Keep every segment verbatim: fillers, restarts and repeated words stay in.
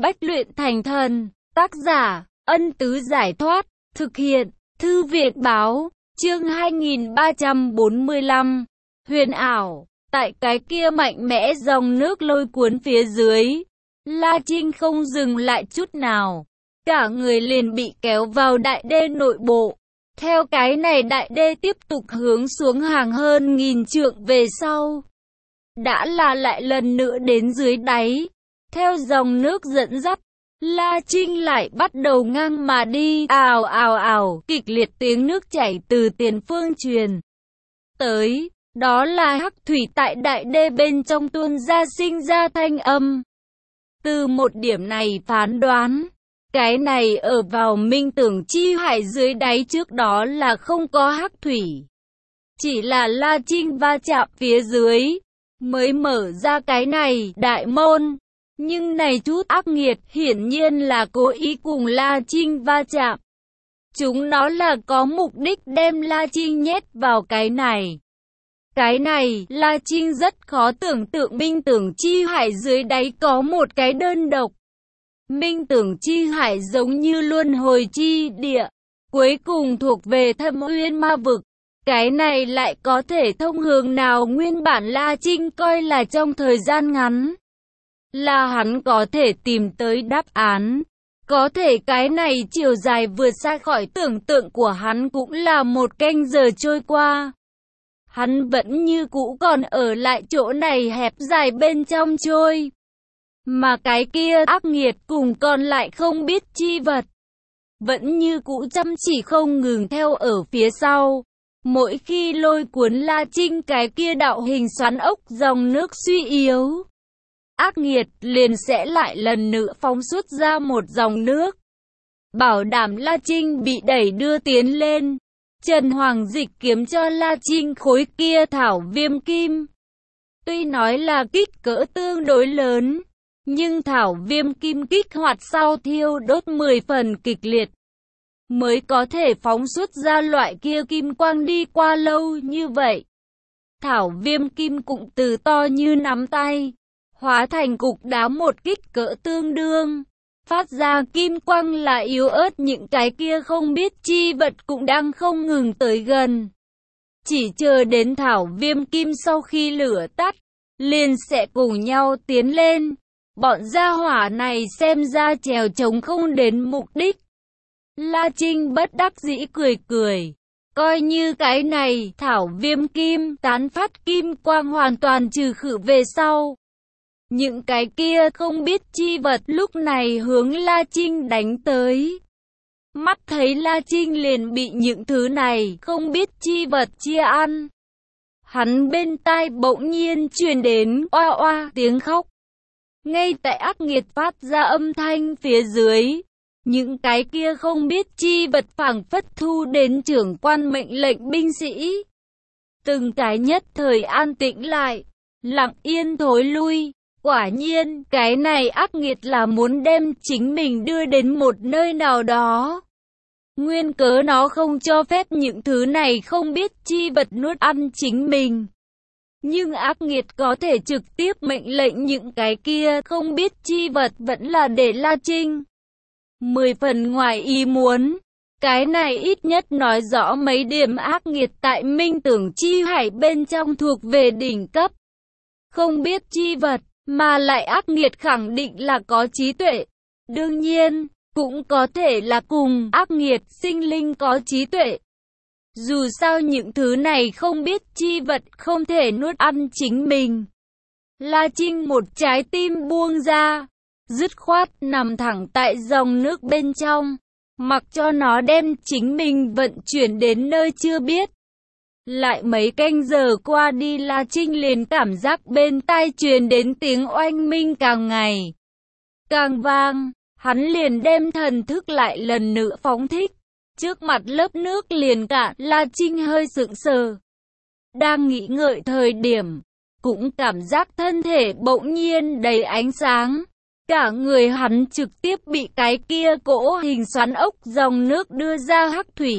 Bách luyện thành thần. Tác giả, Ân Tứ Giải Thoát. Thực hiện, Thư Việt Báo. Chương hai nghìn ba trăm bốn mươi lăm. Huyền ảo. Tại cái kia mạnh mẽ dòng nước lôi cuốn phía dưới, La Trinh không dừng lại chút nào. Cả người liền bị kéo vào đại đê nội bộ. Theo cái này đại đê tiếp tục hướng xuống hàng hơn nghìn trượng về sau, đã là lại lần nữa đến dưới đáy. Theo dòng nước dẫn dắt, La Trinh lại bắt đầu ngang mà đi. Ào ào ào, kịch liệt tiếng nước chảy từ tiền phương truyền tới. Đó là hắc thủy tại đại đê bên trong tuôn ra sinh ra thanh âm. Từ một điểm này phán đoán, cái này ở vào minh tưởng chi hải dưới đáy trước đó là không có hắc thủy. Chỉ là La Trinh va chạm phía dưới, mới mở ra cái này đại môn. Nhưng này chút ác nghiệt hiển nhiên là cố ý cùng La Trinh va chạm. Chúng nó là có mục đích đem La Trinh nhét vào cái này. Cái này, La Trinh rất khó tưởng tượng minh tưởng chi hải dưới đáy có một cái đơn độc. Minh tưởng chi hải giống như luân hồi chi địa, cuối cùng thuộc về Thâm Uyên ma vực. Cái này lại có thể thông hướng nào nguyên bản La Trinh coi là trong thời gian ngắn là hắn có thể tìm tới đáp án. Có thể cái này chiều dài vượt xa khỏi tưởng tượng của hắn cũng là một canh giờ trôi qua. Hắn vẫn như cũ còn ở lại chỗ này hẹp dài bên trong trôi. Mà cái kia ác nghiệt cùng còn lại không biết chi vật, vẫn như cũ chăm chỉ không ngừng theo ở phía sau. Mỗi khi lôi cuốn La Trinh cái kia đạo hình xoắn ốc dòng nước suy yếu, ác nghiệt liền sẽ lại lần nữa phóng xuất ra một dòng nước, bảo đảm La Trinh bị đẩy đưa tiến lên. Trần Hoàng Dịch kiếm cho La Trinh khối kia thảo viêm kim. Tuy nói là kích cỡ tương đối lớn, nhưng thảo viêm kim kích hoạt sau thiêu đốt mười phần kịch liệt, mới có thể phóng xuất ra loại kia kim quang đi qua lâu như vậy. Thảo viêm kim cũng từ to như nắm tay, hóa thành cục đá một kích cỡ tương đương. Phát ra kim quang là yếu ớt, những cái kia không biết chi vật cũng đang không ngừng tới gần. Chỉ chờ đến thảo viêm kim sau khi lửa tắt, liền sẽ cùng nhau tiến lên. Bọn gia hỏa này xem ra trèo trống không đến mục đích. La Trinh bất đắc dĩ cười cười. Coi như cái này thảo viêm kim tán phát kim quang hoàn toàn trừ khử về sau, những cái kia không biết chi vật lúc này hướng La Trinh đánh tới. Mắt thấy La Trinh liền bị những thứ này không biết chi vật chia ăn. Hắn bên tai bỗng nhiên truyền đến oa oa tiếng khóc. Ngay tại ác nghiệt phát ra âm thanh phía dưới, những cái kia không biết chi vật phảng phất thu đến trưởng quan mệnh lệnh binh sĩ. Từng cái nhất thời an tĩnh lại, lặng yên thối lui. Quả nhiên, cái này ác nghiệt là muốn đem chính mình đưa đến một nơi nào đó. Nguyên cớ nó không cho phép những thứ này không biết chi vật nuốt ăn chính mình. Nhưng ác nghiệt có thể trực tiếp mệnh lệnh những cái kia không biết chi vật vẫn là để La Trinh mười phần ngoài ý muốn. Cái này ít nhất nói rõ mấy điểm ác nghiệt tại minh tưởng chi hải bên trong thuộc về đỉnh cấp. Không biết chi vật, mà lại ác nghiệt khẳng định là có trí tuệ. Đương nhiên, cũng có thể là cùng ác nghiệt sinh linh có trí tuệ. Dù sao những thứ này không biết chi vật không thể nuốt ăn chính mình. La Trinh một trái tim buông ra, dứt khoát nằm thẳng tại dòng nước bên trong, mặc cho nó đem chính mình vận chuyển đến nơi chưa biết. Lại mấy canh giờ qua đi, La Trinh liền cảm giác bên tai truyền đến tiếng oanh minh càng ngày càng vang. Hắn liền đem thần thức lại lần nữa phóng thích. Trước mặt lớp nước liền cạn, La Trinh hơi sững sờ. Đang nghĩ ngợi thời điểm, cũng cảm giác thân thể bỗng nhiên đầy ánh sáng. Cả người hắn trực tiếp bị cái kia cỗ hình xoắn ốc dòng nước đưa ra hắc thủy.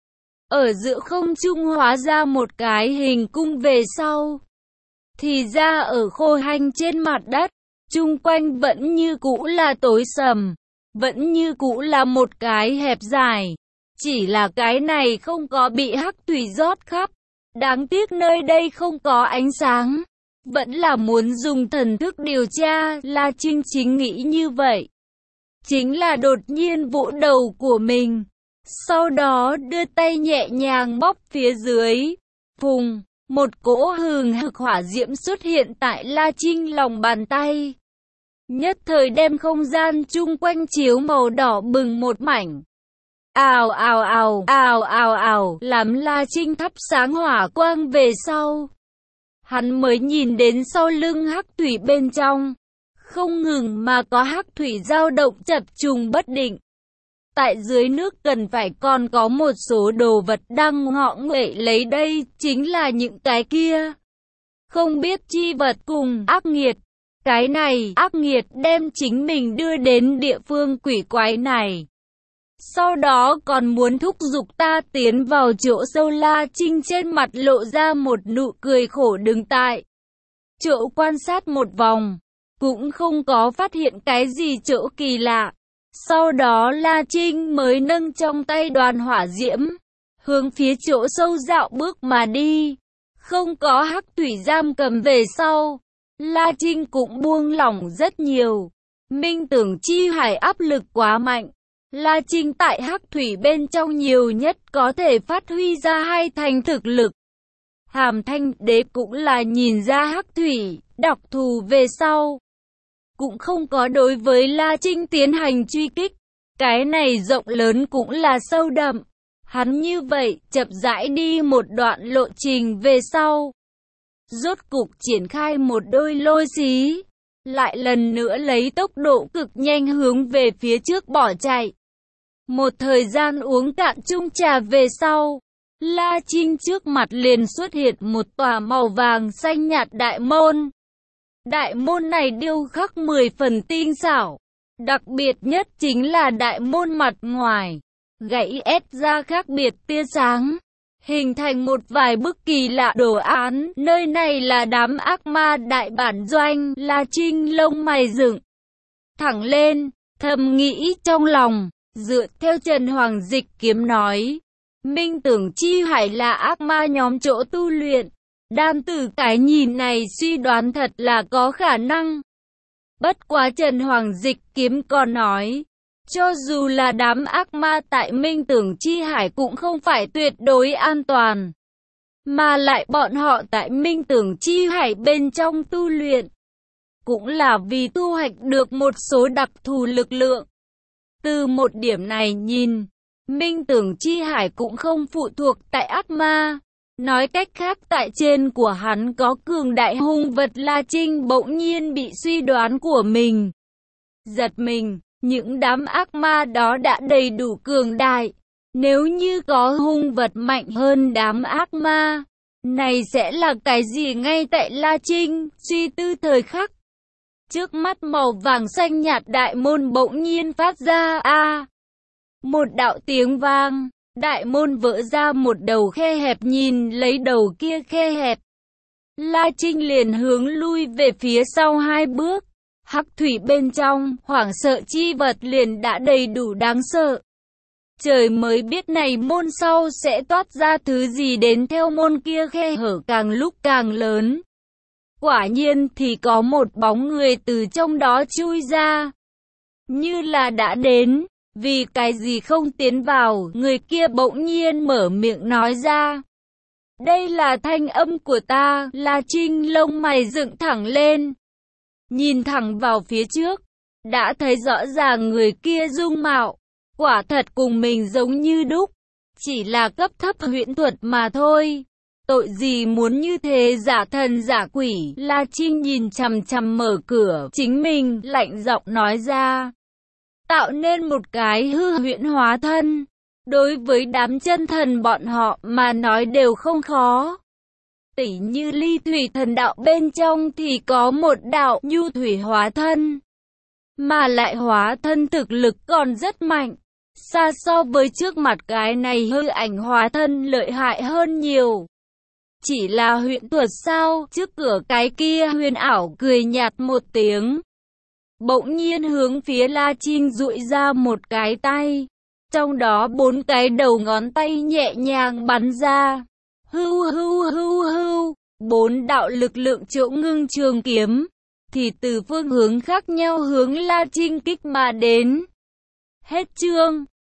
Ở giữa không trung hóa ra một cái hình cung về sau, thì ra ở khô hành trên mặt đất, chung quanh vẫn như cũ là tối sầm, vẫn như cũ là một cái hẹp dài. Chỉ là cái này không có bị hắc thủy rót khắp. Đáng tiếc nơi đây không có ánh sáng. Vẫn là muốn dùng thần thức điều tra, La Trinh chính nghĩ như vậy. Chính là đột nhiên vỗ đầu của mình. Sau đó đưa tay nhẹ nhàng bóp phía dưới. Phùng, một cỗ hừng hực hỏa diễm xuất hiện tại La Trinh lòng bàn tay. Nhất thời đem không gian chung quanh chiếu màu đỏ bừng một mảnh. Ào ào ào, ào ào ào, làm La Trinh thắp sáng hỏa quang về sau. Hắn mới nhìn đến sau lưng hắc thủy bên trong. Không ngừng mà có hắc thủy dao động chập trùng bất định. Tại dưới nước cần phải còn có một số đồ vật đang ngọ nguậy lấy đây, chính là những cái kia. Không biết chi vật cùng ác nghiệt. Cái này, ác nghiệt đem chính mình đưa đến địa phương quỷ quái này. Sau đó còn muốn thúc giục ta tiến vào chỗ sâu. La Trinh trên mặt lộ ra một nụ cười khổ đứng tại chỗ quan sát một vòng. Cũng không có phát hiện cái gì chỗ kỳ lạ. Sau đó La Trinh mới nâng trong tay đoàn hỏa diễm, hướng phía chỗ sâu dạo bước mà đi. Không có hắc thủy giam cầm về sau, La Trinh cũng buông lỏng rất nhiều. Minh tưởng chi hải áp lực quá mạnh. La Trinh tại hắc thủy bên trong nhiều nhất có thể phát huy ra hai thành thực lực. Hàm Thanh Đế cũng là nhìn ra hắc thủy, đặc thù về sau. Cũng không có đối với La Trinh tiến hành truy kích. Cái này rộng lớn cũng là sâu đậm. Hắn như vậy, chậm rãi đi một đoạn lộ trình về sau. Rốt cục triển khai một đôi lôi xí. Lại lần nữa lấy tốc độ cực nhanh hướng về phía trước bỏ chạy. Một thời gian uống cạn chung trà về sau. La Trinh trước mặt liền xuất hiện một tòa màu vàng xanh nhạt đại môn. Đại môn này điêu khắc mười phần tinh xảo. Đặc biệt nhất chính là đại môn mặt ngoài. Gãy ép ra khác biệt tia sáng. Hình thành một vài bức kỳ lạ đồ án. Nơi này là đám ác ma đại bản doanh. La Trinh lông mày dựng thẳng lên, thầm nghĩ trong lòng. Dựa theo Trần Hoàng Dịch Kiếm nói, Minh tưởng chi hải là ác ma nhóm chỗ tu luyện. Đam từ cái nhìn này suy đoán thật là có khả năng. Bất quá Trần Hoàng Dịch Kiếm còn nói, cho dù là đám ác ma tại Minh tưởng chi hải cũng không phải tuyệt đối an toàn. Mà lại bọn họ tại Minh tưởng chi hải bên trong tu luyện, cũng là vì thu hoạch được một số đặc thù lực lượng. Từ một điểm này nhìn, Minh tưởng chi hải cũng không phụ thuộc tại ác ma. Nói cách khác tại trên của hắn có cường đại hung vật. La Trinh bỗng nhiên bị suy đoán của mình giật mình, những đám ác ma đó đã đầy đủ cường đại. Nếu như có hung vật mạnh hơn đám ác ma, này sẽ là cái gì? Ngay tại La Trinh suy tư thời khắc, trước mắt màu vàng xanh nhạt đại môn bỗng nhiên phát ra a một đạo tiếng vang. Đại môn vỡ ra một đầu khe hẹp, nhìn lấy đầu kia khe hẹp. La Trinh liền hướng lui về phía sau hai bước. Hắc thủy bên trong, hoảng sợ chi vật liền đã đầy đủ đáng sợ. Trời mới biết này môn sau sẽ toát ra thứ gì đến, theo môn kia khe hở càng lúc càng lớn. Quả nhiên thì có một bóng người từ trong đó chui ra. Như là đã đến. Vì cái gì không tiến vào, người kia bỗng nhiên mở miệng nói ra. Đây là thanh âm của ta. La Trinh lông mày dựng thẳng lên, nhìn thẳng vào phía trước, đã thấy rõ ràng người kia dung mạo, quả thật cùng mình giống như đúc, chỉ là cấp thấp huyễn thuật mà thôi. Tội gì muốn như thế, giả thần giả quỷ. La Trinh nhìn chằm chằm mở cửa chính mình, lạnh giọng nói ra. Tạo nên một cái hư huyễn hóa thân, đối với đám chân thần bọn họ mà nói đều không khó. Tỉ như ly thủy thần đạo bên trong thì có một đạo nhu thủy hóa thân, mà lại hóa thân thực lực còn rất mạnh, xa so với trước mặt cái này hư ảnh hóa thân lợi hại hơn nhiều. Chỉ là huyễn thuật sao? Trước cửa cái kia Huyền Ảo cười nhạt một tiếng, bỗng nhiên hướng phía La Trinh duỗi ra một cái tay. Trong đó bốn cái đầu ngón tay nhẹ nhàng bắn ra. Hưu hưu hưu hưu, bốn đạo lực lượng chỗ ngưng trường kiếm, thì từ phương hướng khác nhau hướng La Trinh kích mà đến. Hết chương.